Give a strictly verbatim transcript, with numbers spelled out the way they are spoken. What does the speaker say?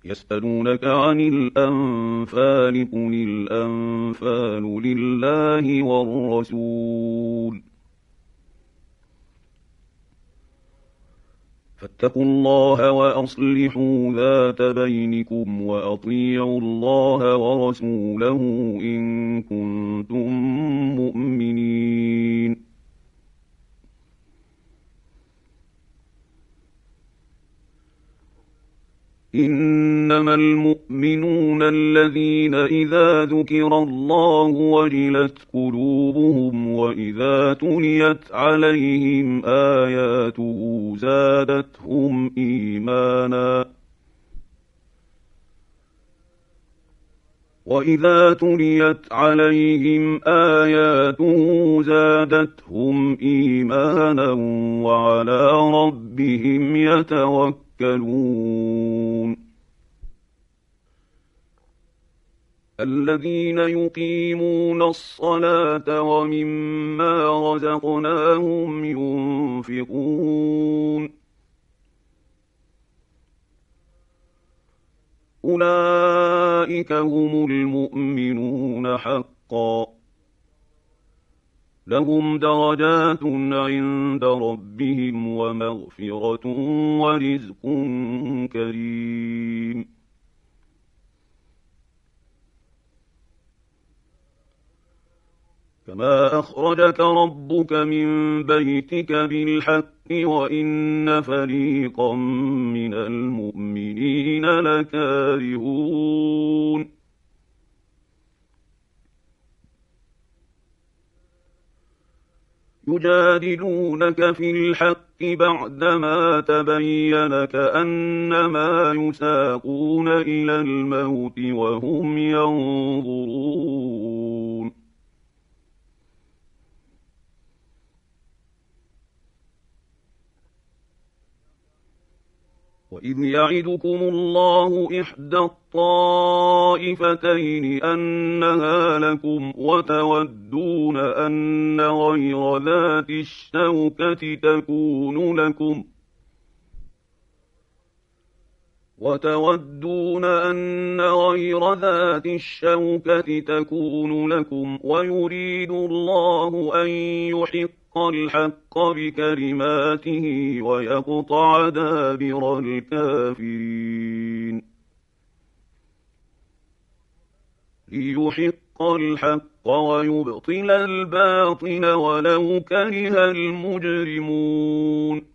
يسألونك عن الأنفال قل الأنفال لله والرسول فاتقوا الله وأصلحوا ذات بينكم وأطيعوا الله ورسوله إن كنتم مؤمنين. إنما المؤمنون الذين إذا ذكر الله وجلت قلوبهم وإذا تليت عليهم آياته زادتهم إيمانا وإذا تليت عليهم آياته زادتهم إيمانا وعلى ربهم يتوكلون. الذين يقيمون الصلاة ومما رزقناهم ينفقون أولئك هم المؤمنون حقا لهم درجات عند ربهم ومغفرة ورزق كريم. كما أخرجك ربك من بيتك بالحق وإن فريقا من المؤمنين لكارهون. يجادلونك في الحق بعدما تبين كأنما يساقون إلى الموت وهم ينظرون. وإذ يعدكم الله إحدى الطائفتين أنها لكم وتودون أن غير ذات الشوكة تكون لكم وتودون أن غير ذات الشوكة تكون لكم ويريد الله أن يحق الحق بكلماته ويقطع دابر الكافرين. ليحق الحق ويبطل الباطل ولو كره المجرمون.